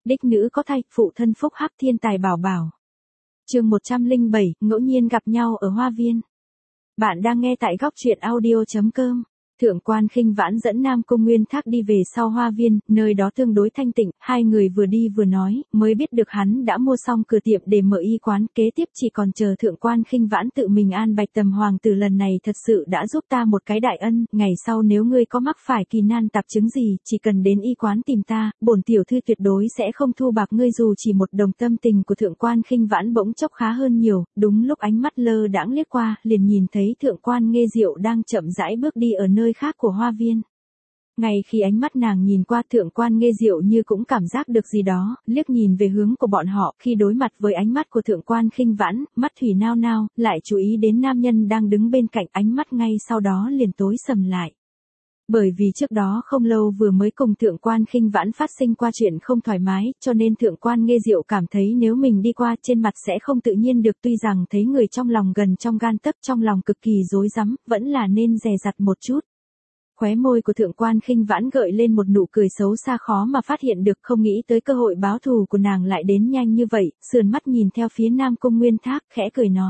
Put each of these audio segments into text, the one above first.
đích nữ có thai, phụ thân phúc hắc thiên tài bảo bảo. Chương 107, ngẫu nhiên gặp nhau ở hoa viên. Bạn đang nghe tại góc truyện audio.com. Thượng quan Khinh Vãn dẫn Nam Cung Nguyên Thác đi về sau hoa viên, nơi đó tương đối thanh tịnh, hai người vừa đi vừa nói, mới biết được hắn đã mua xong cửa tiệm để mở y quán, kế tiếp chỉ còn chờ Thượng quan Khinh Vãn tự mình an bạch Tầm hoàng tử lần này thật sự đã giúp ta một cái đại ân, ngày sau nếu ngươi có mắc phải kỳ nan tạp chứng gì, chỉ cần đến y quán tìm ta, bổn tiểu thư tuyệt đối sẽ không thu bạc ngươi dù chỉ một đồng. Tâm tình của Thượng quan Khinh Vãn bỗng chốc khá hơn nhiều, đúng lúc ánh mắt lơ đãng liếc qua, liền nhìn thấy Thượng quan Nghê Diệu đang chậm rãi bước đi ở nơi khác của hoa viên. Ngay khi ánh mắt nàng nhìn qua, Thượng quan Nghê Diệu như cũng cảm giác được gì đó, liếc nhìn về hướng của bọn họ, khi đối mặt với ánh mắt của Thượng quan Khinh Vãn, mắt thủy nao nao, lại chú ý đến nam nhân đang đứng bên cạnh, ánh mắt ngay sau đó liền tối sầm lại. Bởi vì trước đó không lâu vừa mới cùng Thượng quan Khinh Vãn phát sinh qua chuyện không thoải mái, cho nên Thượng quan Nghê Diệu cảm thấy nếu mình đi qua trên mặt sẽ không tự nhiên được, tuy rằng thấy người trong lòng gần trong gan tấc, trong lòng cực kỳ rối rắm, vẫn là nên dè dặt một chút. Khóe môi của Thượng quan Khinh Vãn gợi lên một nụ cười xấu xa khó mà phát hiện được, không nghĩ tới cơ hội báo thù của nàng lại đến nhanh như vậy, sườn mắt nhìn theo phía Nam Cung Nguyên Thác, khẽ cười nói.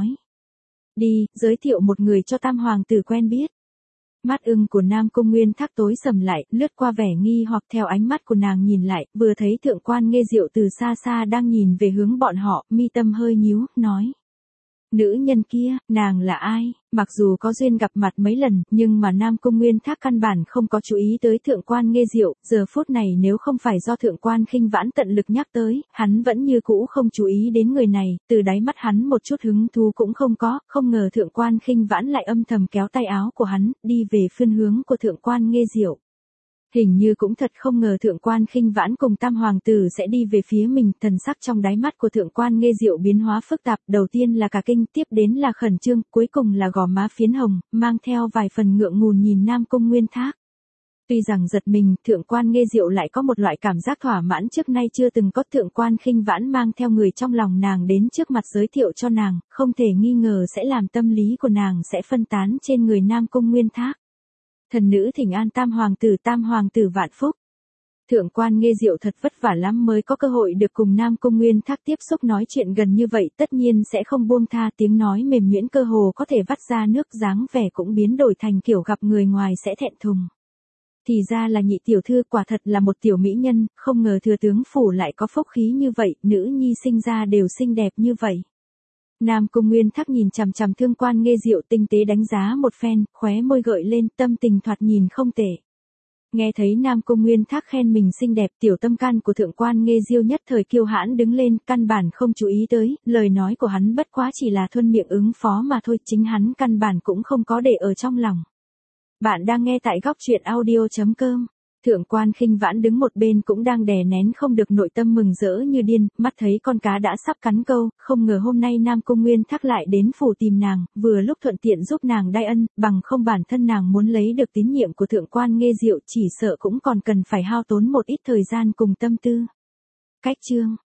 Đi, giới thiệu một người cho Tam hoàng tử quen biết. Mắt ưng của Nam Cung Nguyên Thác tối sầm lại, lướt qua vẻ nghi hoặc theo ánh mắt của nàng nhìn lại, vừa thấy Thượng quan Nghê Diệu từ xa xa đang nhìn về hướng bọn họ, mi tâm hơi nhíu, nói. Nữ nhân kia, nàng là ai? Mặc dù có duyên gặp mặt mấy lần, nhưng mà Nam Cung Nguyên Thác căn bản không có chú ý tới Thượng quan Nghê Diệu, giờ phút này nếu không phải do Thượng quan Khinh Vãn tận lực nhắc tới, hắn vẫn như cũ không chú ý đến người này, từ đáy mắt hắn một chút hứng thú cũng không có, không ngờ Thượng quan Khinh Vãn lại âm thầm kéo tay áo của hắn, đi về phương hướng của Thượng quan Nghê Diệu. Hình như cũng thật không ngờ Thượng quan Khinh Vãn cùng Tam hoàng tử sẽ đi về phía mình, thần sắc trong đáy mắt của Thượng quan Nghê Diệu biến hóa phức tạp, đầu tiên là cả kinh, tiếp đến là khẩn trương, cuối cùng là gò má phiến hồng, mang theo vài phần ngượng ngùng nhìn Nam Cung Nguyên Thác. Tuy rằng giật mình, Thượng quan Nghê Diệu lại có một loại cảm giác thỏa mãn trước nay chưa từng có. Thượng quan Khinh Vãn mang theo người trong lòng nàng đến trước mặt giới thiệu cho nàng, không thể nghi ngờ sẽ làm tâm lý của nàng sẽ phân tán trên người Nam Cung Nguyên Thác. Thần nữ thỉnh an Tam hoàng tử vạn phúc. Thượng quan Nghê Diệu thật vất vả lắm mới có cơ hội được cùng Nam Cung Nguyên Thác tiếp xúc nói chuyện gần như vậy, tất nhiên sẽ không buông tha, tiếng nói mềm nhuyễn cơ hồ có thể vắt ra nước, dáng vẻ cũng biến đổi thành kiểu gặp người ngoài sẽ thẹn thùng. Thì ra là nhị tiểu thư, quả thật là một tiểu mỹ nhân, không ngờ thừa tướng phủ lại có phúc khí như vậy, nữ nhi sinh ra đều xinh đẹp như vậy. Nam Cung Nguyên Thác nhìn chằm chằm Thượng quan Nghê Diệu tinh tế đánh giá một phen, khóe môi gợi lên, tâm tình thoạt nhìn không tệ. Nghe thấy Nam Cung Nguyên Thác khen mình xinh đẹp, tiểu tâm can của Thượng quan Nghê Diệu nhất thời kiêu hãn đứng lên, căn bản không chú ý tới, lời nói của hắn bất quá chỉ là thuận miệng ứng phó mà thôi, chính hắn căn bản cũng không có để ở trong lòng. Bạn đang nghe tại góc truyện audio.com. Thượng quan Khinh Vãn đứng một bên cũng đang đè nén không được nội tâm mừng rỡ như điên, mắt thấy con cá đã sắp cắn câu, không ngờ hôm nay Nam Cung Nguyên Thác lại đến phủ tìm nàng, vừa lúc thuận tiện giúp nàng đai ân, bằng không bản thân nàng muốn lấy được tín nhiệm của Thượng quan Nghê Diệu chỉ sợ cũng còn cần phải hao tốn một ít thời gian cùng tâm tư. Cách chương